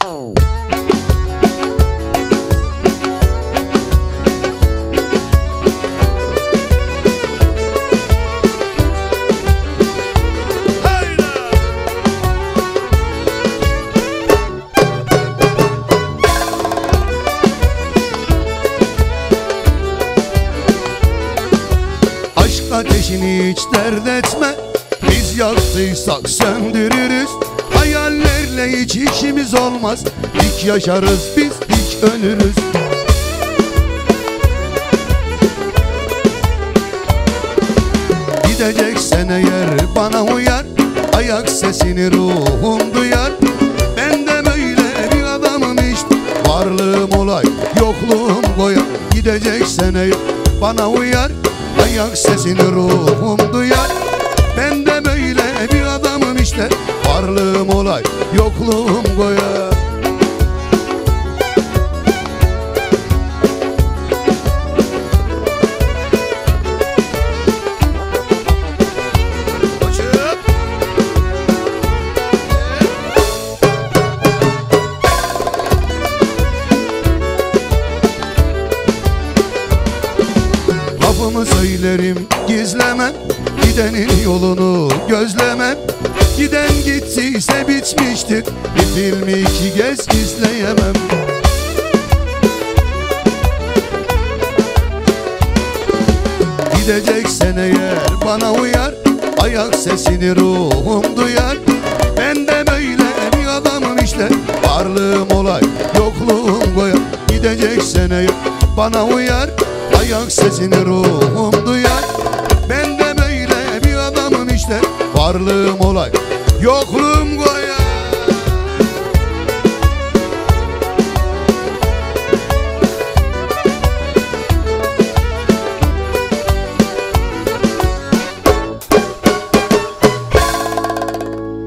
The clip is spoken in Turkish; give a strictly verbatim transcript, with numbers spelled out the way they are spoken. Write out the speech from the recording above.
Ateşini hiç dert etme, biz yaktıysak söndürürüz. Hayallerle hiç işimiz olmaz, hiç yaşarız biz, hiç ölürüz. Gideceksen eğer bana uyar, ayak sesini ruhum duyar. Ben de böyle bir adamım işte, varlığım olay, yokluğum koyar. Gideceksen eğer bana uyar, ayak sesini ruhum duyar. Ben de böyle bir adamım işte, varlığım olay, yokluğum koyar. Lafımı söylerim gizlemem, gidenin yolunu gözlemem. Giden gittiyse bitmiştir, bir filmi iki kez izleyemem. Gideceksen eğer bana uyar, ayak sesini ruhum duyar. Ben de böyle bir adamım işte, varlığım olay, yokluğum koyar. Gideceksen eğer bana uyar, ayak sesini ruhum duyar. Ben de böyle bir adamım işte, varlığım olay, yokluğum koyar.